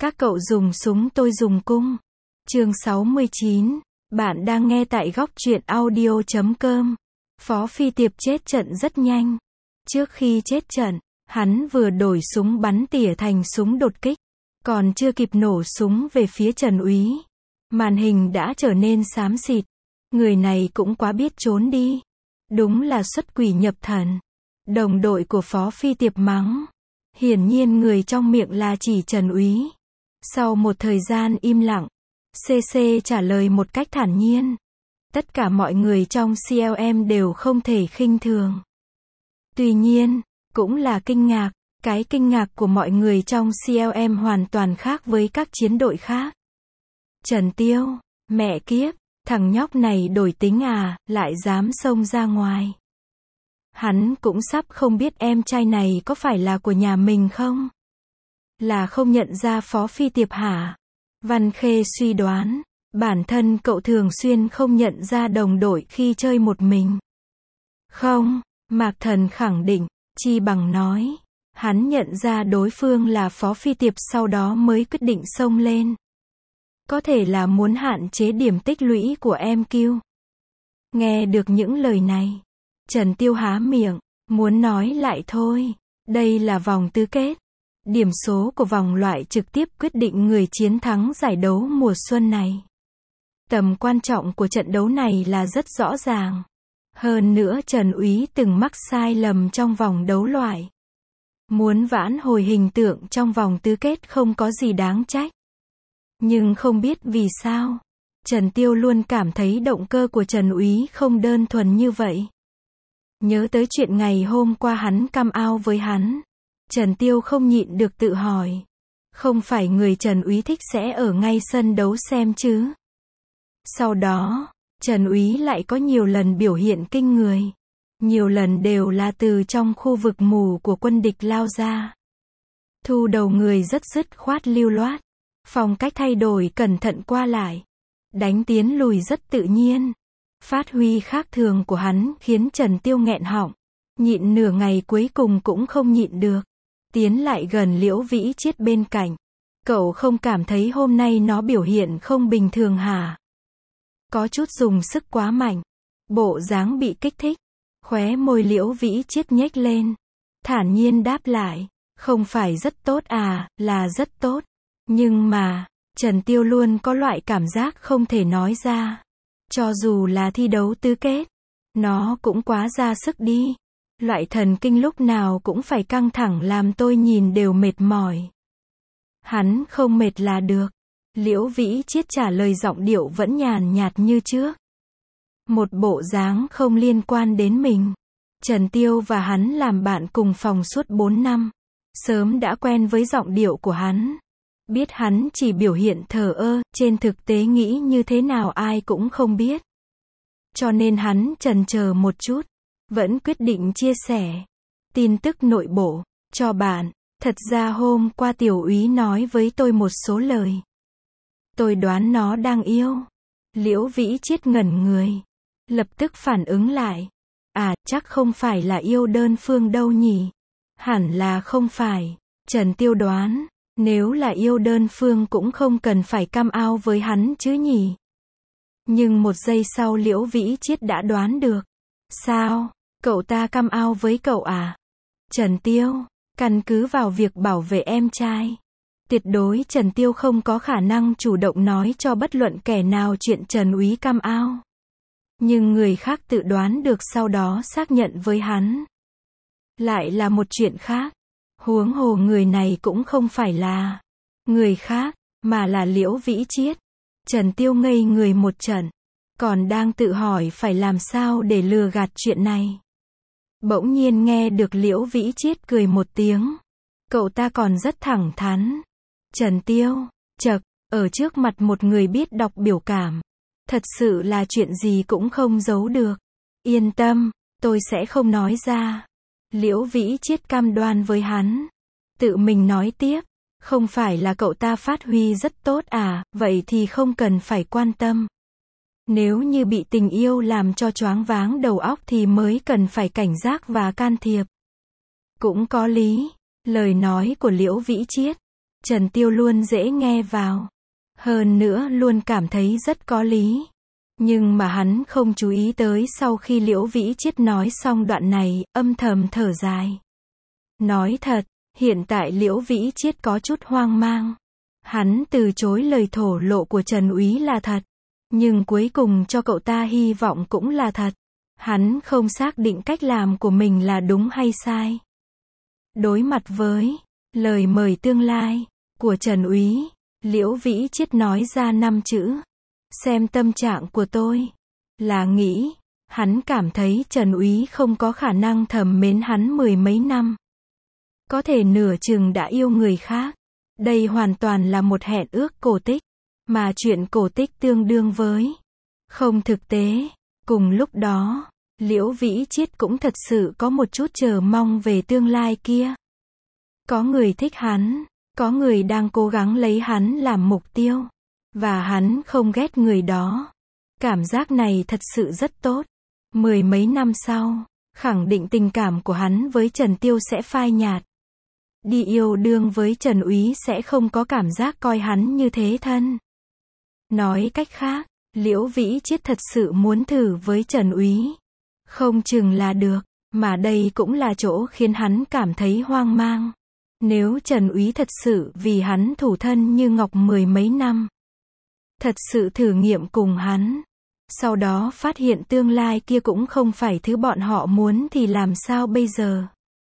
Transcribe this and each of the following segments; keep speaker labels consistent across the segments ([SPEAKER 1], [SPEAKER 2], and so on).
[SPEAKER 1] Các cậu dùng súng tôi dùng cung. Chương 69. Bạn đang nghe tại góc truyện audio.com. Phó Phi Tiệp chết trận rất nhanh. Trước khi chết trận, hắn vừa đổi súng bắn tỉa thành súng đột kích. Còn chưa kịp nổ súng về phía Trần Úy, màn hình đã trở nên xám xịt. Người này cũng quá biết trốn đi. Đúng là xuất quỷ nhập thần. Đồng đội của Phó Phi Tiệp mắng. Hiển nhiên người trong miệng là chỉ Trần Úy. Sau một thời gian im lặng, CC trả lời một cách thản nhiên. Tất cả mọi người trong CLM đều không thể khinh thường. Tuy nhiên, cũng là kinh ngạc. Cái kinh ngạc của mọi người trong CLM hoàn toàn khác với các chiến đội khác. Trần Tiêu, mẹ kiếp, thằng nhóc này đổi tính à, lại dám xông ra ngoài. Hắn cũng sắp không biết em trai này có phải là của nhà mình không? Là không nhận ra Phó Phi Tiệp hả? Văn Khê suy đoán, bản thân cậu thường xuyên không nhận ra đồng đội khi chơi một mình. Không, Mạc Thần khẳng định, chi bằng nói. Hắn nhận ra đối phương là Phó Phi Tiệp sau đó mới quyết định xông lên. Có thể là muốn hạn chế điểm tích lũy của MQ. Nghe được những lời này, Trần Tiêu há miệng, muốn nói lại thôi. Đây là vòng tứ kết. Điểm số của vòng loại trực tiếp quyết định người chiến thắng giải đấu mùa xuân này. Tầm quan trọng của trận đấu này là rất rõ ràng. Hơn nữa Trần Úy từng mắc sai lầm trong vòng đấu loại. Muốn vãn hồi hình tượng trong vòng tứ kết không có gì đáng trách. Nhưng không biết vì sao, Trần Tiêu luôn cảm thấy động cơ của Trần Úy không đơn thuần như vậy. Nhớ tới chuyện ngày hôm qua hắn cam ao với hắn, Trần Tiêu không nhịn được tự hỏi. Không phải người Trần Úy thích sẽ ở ngay sân đấu xem chứ? Sau đó, Trần Úy lại có nhiều lần biểu hiện kinh người. Nhiều lần đều là từ trong khu vực mù của quân địch lao ra. Thu đầu người rất dứt khoát lưu loát. Phong cách thay đổi cẩn thận qua lại. Đánh tiến lùi rất tự nhiên. Phát huy khác thường của hắn khiến Trần Tiêu nghẹn họng. Nhịn nửa ngày cuối cùng cũng không nhịn được. Tiến lại gần Liễu Vĩ Chiết bên cạnh. Cậu không cảm thấy hôm nay nó biểu hiện không bình thường hả? Có chút dùng sức quá mạnh. Bộ dáng bị kích thích. Khóe môi Liễu Vĩ Chiết nhếch lên. Thản nhiên đáp lại. Không phải rất tốt à, là rất tốt. Nhưng mà, Trần Tiêu luôn có loại cảm giác không thể nói ra. Cho dù là thi đấu tứ kết, nó cũng quá ra sức đi. Loại thần kinh lúc nào cũng phải căng thẳng làm tôi nhìn đều mệt mỏi. Hắn không mệt là được. Liễu Vĩ Chiết trả lời giọng điệu vẫn nhàn nhạt như trước. Một bộ dáng không liên quan đến mình. Trần Tiêu và hắn làm bạn cùng phòng suốt 4 năm. Sớm đã quen với giọng điệu của hắn. Biết hắn chỉ biểu hiện thờ ơ, trên thực tế nghĩ như thế nào ai cũng không biết. Cho nên hắn chần chờ một chút, vẫn quyết định chia sẻ tin tức nội bộ cho bạn. Thật ra hôm qua Tiểu Úy nói với tôi một số lời. Tôi đoán nó đang yêu. Liễu Vĩ Chiết ngẩn người. Lập tức phản ứng lại. À, chắc không phải là yêu đơn phương đâu nhỉ. Hẳn là không phải. Trần Tiêu đoán. Nếu là yêu đơn phương cũng không cần phải cam ao với hắn chứ nhỉ. Nhưng một giây sau Liễu Vĩ Chiết đã đoán được. Sao? Cậu ta cam ao với cậu à? Trần Tiêu, căn cứ vào việc bảo vệ em trai. Tuyệt đối Trần Tiêu không có khả năng chủ động nói cho bất luận kẻ nào chuyện Trần Úy cam ao. Nhưng người khác tự đoán được sau đó xác nhận với hắn. Lại là một chuyện khác. Huống hồ người này cũng không phải là người khác, mà là Liễu Vĩ Chiết. Trần Tiêu ngây người một trận. Còn đang tự hỏi phải làm sao để lừa gạt chuyện này. Bỗng nhiên nghe được Liễu Vĩ Chiết cười một tiếng. Cậu ta còn rất thẳng thắn. Trần Tiêu, chậc, ở trước mặt một người biết đọc biểu cảm. Thật sự là chuyện gì cũng không giấu được. Yên tâm, tôi sẽ không nói ra. Liễu Vĩ Chiết cam đoan với hắn. Tự mình nói tiếp. Không phải là cậu ta phát huy rất tốt à, vậy thì không cần phải quan tâm. Nếu như bị tình yêu làm cho choáng váng đầu óc thì mới cần phải cảnh giác và can thiệp. Cũng có lý. Lời nói của Liễu Vĩ Chiết. Trần Tiêu luôn dễ nghe vào. Hơn nữa luôn cảm thấy rất có lý. Nhưng mà hắn không chú ý tới sau khi Liễu Vĩ Chiết nói xong đoạn này, âm thầm thở dài. Nói thật, hiện tại Liễu Vĩ Chiết có chút hoang mang. Hắn từ chối lời thổ lộ của Trần Úy là thật. Nhưng cuối cùng cho cậu ta hy vọng cũng là thật. Hắn không xác định cách làm của mình là đúng hay sai. Đối mặt với lời mời tương lai của Trần Úy, Liễu Vĩ Chiết nói ra 5 chữ. Xem tâm trạng của tôi. Là nghĩ, hắn cảm thấy Trần Úy không có khả năng thầm mến hắn 10 mấy năm. Có thể nửa chừng đã yêu người khác. Đây hoàn toàn là một hẹn ước cổ tích. Mà chuyện cổ tích tương đương với không thực tế. Cùng lúc đó, Liễu Vĩ Chiết cũng thật sự có một chút chờ mong về tương lai kia. Có người thích hắn, có người đang cố gắng lấy hắn làm mục tiêu. Và hắn không ghét người đó. Cảm giác này thật sự rất tốt. 10 mấy năm sau, khẳng định tình cảm của hắn với Trần Tiêu sẽ phai nhạt. Đi yêu đương với Trần Úy sẽ không có cảm giác coi hắn như thế thân. Nói cách khác, Liễu Vĩ Chiết thật sự muốn thử với Trần Úy. Không chừng là được, mà đây cũng là chỗ khiến hắn cảm thấy hoang mang. Nếu Trần Úy thật sự vì hắn thủ thân như ngọc 10 mấy năm. Thật sự thử nghiệm cùng hắn. Sau đó phát hiện tương lai kia cũng không phải thứ bọn họ muốn thì làm sao bây giờ?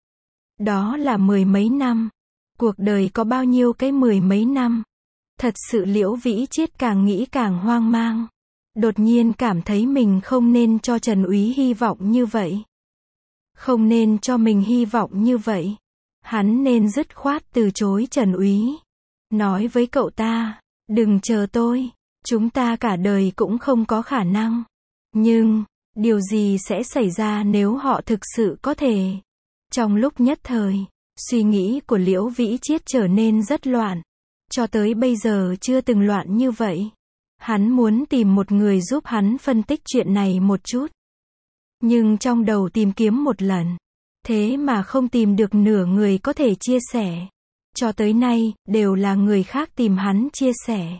[SPEAKER 1] Đó là 10 mấy năm. Cuộc đời có bao nhiêu cái 10 mấy năm? Thật sự Liễu Vĩ Chiết càng nghĩ càng hoang mang. Đột nhiên cảm thấy mình không nên cho Trần Úy hy vọng như vậy. Không nên cho mình hy vọng như vậy. Hắn nên dứt khoát từ chối Trần Úy. Nói với cậu ta, đừng chờ tôi. Chúng ta cả đời cũng không có khả năng. Nhưng, điều gì sẽ xảy ra nếu họ thực sự có thể? Trong lúc nhất thời, suy nghĩ của Liễu Vĩ Chiết trở nên rất loạn. Cho tới bây giờ chưa từng loạn như vậy. Hắn muốn tìm một người giúp hắn phân tích chuyện này một chút. Nhưng trong đầu tìm kiếm một lần. Thế mà không tìm được nửa người có thể chia sẻ. Cho tới nay, đều là người khác tìm hắn chia sẻ.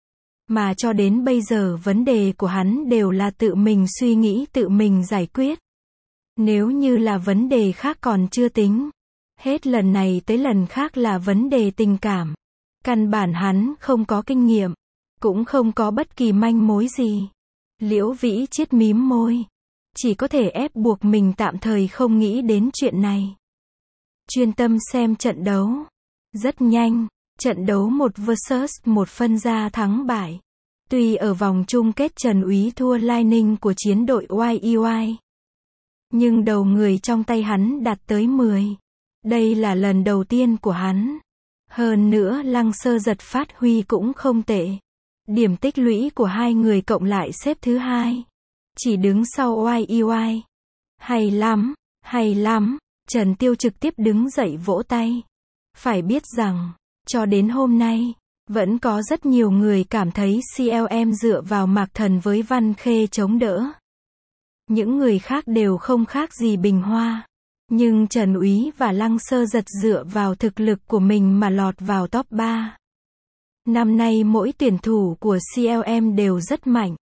[SPEAKER 1] Mà cho đến bây giờ vấn đề của hắn đều là tự mình suy nghĩ tự mình giải quyết. Nếu như là vấn đề khác còn chưa tính. Hết lần này tới lần khác là vấn đề tình cảm. Căn bản hắn không có kinh nghiệm. Cũng không có bất kỳ manh mối gì. Liễu Vĩ Chiết mím môi. Chỉ có thể ép buộc mình tạm thời không nghĩ đến chuyện này. Chuyên tâm xem trận đấu. Rất nhanh, trận đấu 1 vs 1 phân ra thắng bại. Tuy ở vòng chung kết Trần Úy thua Lai Ninh của chiến đội YEY. Nhưng đầu người trong tay hắn đạt tới 10. Đây là lần đầu tiên của hắn. Hơn nữa Lăng Sơ Giật phát huy cũng không tệ. Điểm tích lũy của hai người cộng lại xếp thứ 2. Chỉ đứng sau YEY. Hay lắm, hay lắm. Trần Tiêu trực tiếp đứng dậy vỗ tay. Phải biết rằng, cho đến hôm nay, vẫn có rất nhiều người cảm thấy CLM dựa vào Mạc Thần với Văn Khê chống đỡ. Những người khác đều không khác gì bình hoa. Nhưng Trần Úy và Lăng Sơ Giật dựa vào thực lực của mình mà lọt vào top 3. Năm nay mỗi tuyển thủ của CLM đều rất mạnh.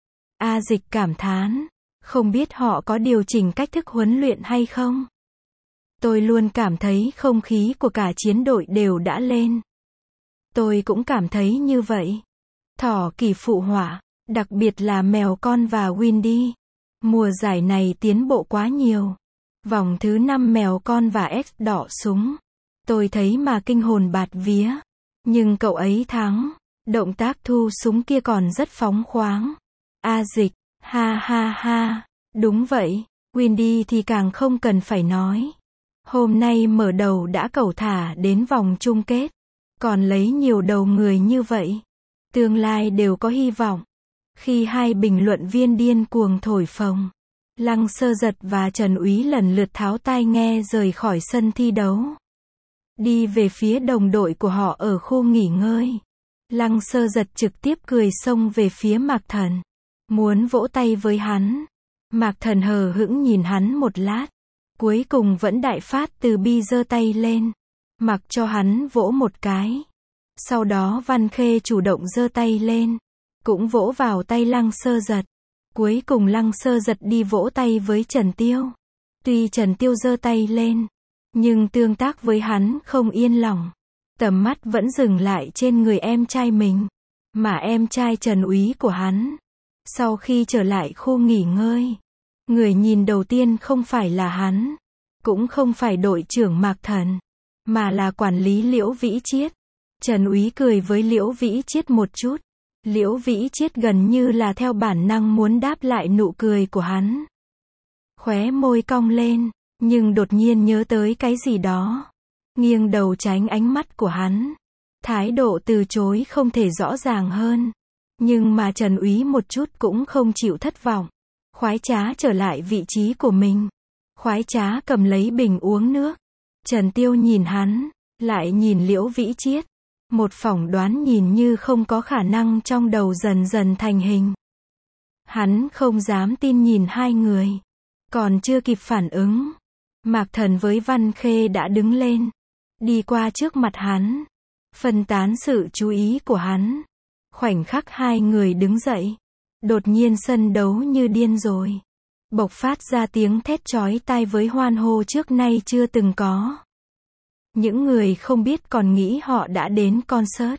[SPEAKER 1] A Dịch cảm thán, không biết họ có điều chỉnh cách thức huấn luyện hay không? Tôi luôn cảm thấy không khí của cả chiến đội đều đã lên. Tôi cũng cảm thấy như vậy. Thỏ Kỳ phụ họa, đặc biệt là Mèo Con và Windy. Mùa giải này tiến bộ quá nhiều. Vòng thứ 5 Mèo Con và X đỏ súng. Tôi thấy mà kinh hồn bạt vía. Nhưng cậu ấy thắng. Động tác thu súng kia còn rất phóng khoáng. A Dịch, ha ha ha. Đúng vậy, Windy thì càng không cần phải nói. Hôm nay mở đầu đã cẩu thả đến vòng chung kết. Còn lấy nhiều đầu người như vậy. Tương lai đều có hy vọng. Khi hai bình luận viên điên cuồng thổi phồng, Lăng Sơ Giật và Trần Úy lần lượt tháo tai nghe rời khỏi sân thi đấu. Đi về phía đồng đội của họ ở khu nghỉ ngơi. Lăng Sơ Giật trực tiếp cười xông về phía Mạc Thần. Muốn vỗ tay với hắn. Mạc Thần hờ hững nhìn hắn một lát. Cuối cùng vẫn đại phát từ bi giơ tay lên. Mặc cho hắn vỗ một cái. Sau đó Văn Khê chủ động giơ tay lên, cũng vỗ vào tay Lăng Sơ Giật. Cuối cùng Lăng Sơ Giật đi vỗ tay với Trần Tiêu. Tuy Trần Tiêu giơ tay lên, nhưng tương tác với hắn không yên lòng. Tầm mắt vẫn dừng lại trên người em trai mình, mà em trai Trần úy của hắn. Sau khi trở lại khu nghỉ ngơi, người nhìn đầu tiên không phải là hắn, cũng không phải đội trưởng Mạc Thần, mà là quản lý Liễu Vĩ Chiết. Trần úy cười với Liễu Vĩ Chiết một chút. Liễu Vĩ Chiết gần như là theo bản năng muốn đáp lại nụ cười của hắn. Khóe môi cong lên, nhưng đột nhiên nhớ tới cái gì đó. Nghiêng đầu tránh ánh mắt của hắn. Thái độ từ chối không thể rõ ràng hơn. Nhưng mà Trần úy một chút cũng không chịu thất vọng. Khoái trá trở lại vị trí của mình. Khoái trá cầm lấy bình uống nước. Trần Tiêu nhìn hắn, lại nhìn Liễu Vĩ Chiết. Một phỏng đoán nhìn như không có khả năng trong đầu dần dần thành hình. Hắn không dám tin nhìn hai người. Còn chưa kịp phản ứng, Mạc Thần với Văn Khê đã đứng lên, đi qua trước mặt hắn, phân tán sự chú ý của hắn. Khoảnh khắc hai người đứng dậy, đột nhiên sân đấu như điên rồi. Bộc phát ra tiếng thét chói tai với hoan hô trước nay chưa từng có. Những người không biết còn nghĩ họ đã đến concert.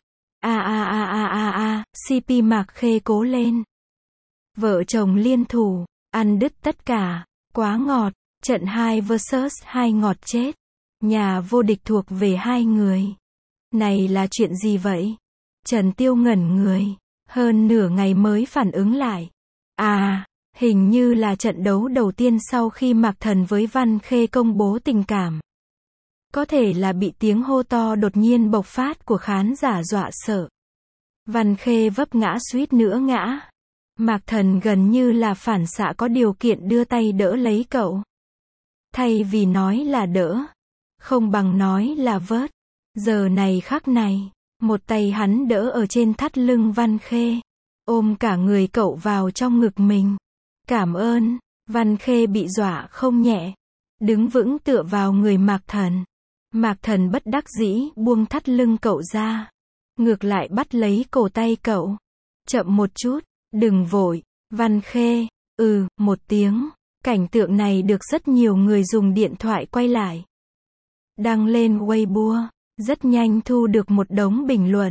[SPEAKER 1] CP Mạc Khê cố lên. Vợ chồng liên thủ, ăn đứt tất cả, quá ngọt, trận 2 vs 2 ngọt chết. Nhà vô địch thuộc về hai người. Này là chuyện gì vậy? Trần Tiêu ngẩn người, hơn nửa ngày mới phản ứng lại. Hình như là trận đấu đầu tiên sau khi Mạc Thần với Văn Khê công bố tình cảm. Có thể là bị tiếng hô to đột nhiên bộc phát của khán giả dọa sợ. Văn Khê vấp ngã suýt nữa ngã. Mạc Thần gần như là phản xạ có điều kiện đưa tay đỡ lấy cậu. Thay vì nói là đỡ, không bằng nói là vớt. Giờ này khắc này, một tay hắn đỡ ở trên thắt lưng Văn Khê, ôm cả người cậu vào trong ngực mình. Cảm ơn. Văn Khê bị dọa không nhẹ, đứng vững tựa vào người Mạc Thần. Mạc Thần bất đắc dĩ buông thắt lưng cậu ra, ngược lại bắt lấy cổ tay cậu. Chậm một chút, đừng vội. Văn Khê, một tiếng. Cảnh tượng này được rất nhiều người dùng điện thoại quay lại, đăng lên Weibo, rất nhanh thu được một đống bình luận.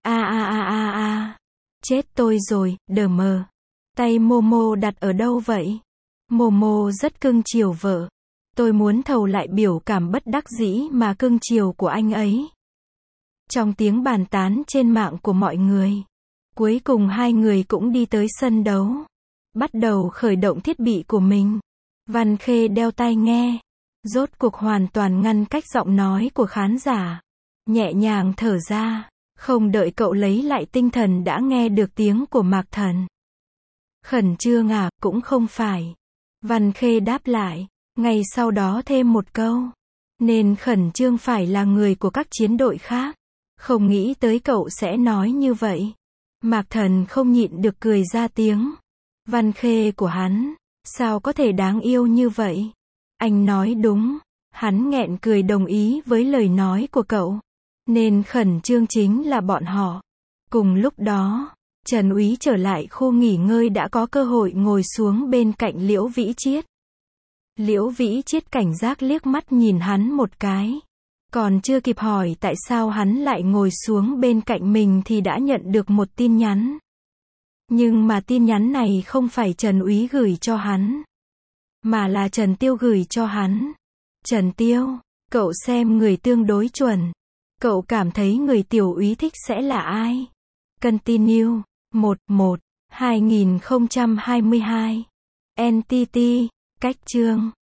[SPEAKER 1] Chết tôi rồi, đờ mờ. Tay Momo đặt ở đâu vậy? Momo rất cưng chiều vợ. Tôi muốn thầu lại biểu cảm bất đắc dĩ mà cưng chiều của anh ấy. Trong tiếng bàn tán trên mạng của mọi người, cuối cùng hai người cũng đi tới sân đấu, bắt đầu khởi động thiết bị của mình. Văn Khê đeo tai nghe, rốt cuộc hoàn toàn ngăn cách giọng nói của khán giả, nhẹ nhàng thở ra, không đợi cậu lấy lại tinh thần đã nghe được tiếng của Mạc Thần. Khẩn trương à? Cũng không phải. Văn Khê đáp lại, ngay sau đó thêm một câu. Nên khẩn trương phải là người của các chiến đội khác. Không nghĩ tới cậu sẽ nói như vậy. Mạc Thần không nhịn được cười ra tiếng. Văn Khê của hắn, sao có thể đáng yêu như vậy? Anh nói đúng. Hắn nghẹn cười đồng ý với lời nói của cậu. Nên khẩn trương chính là bọn họ. Cùng lúc đó, Trần úy trở lại khu nghỉ ngơi đã có cơ hội ngồi xuống bên cạnh Liễu Vĩ Chiết. Liễu Vĩ Chiết cảnh giác liếc mắt nhìn hắn một cái. Còn chưa kịp hỏi tại sao hắn lại ngồi xuống bên cạnh mình thì đã nhận được một tin nhắn. Nhưng mà tin nhắn này không phải Trần úy gửi cho hắn, mà là Trần Tiêu gửi cho hắn. Trần Tiêu, cậu xem người tương đối chuẩn. Cậu cảm thấy người tiểu úy thích sẽ là ai? Continue. 11/2022. NTT. Cách chương.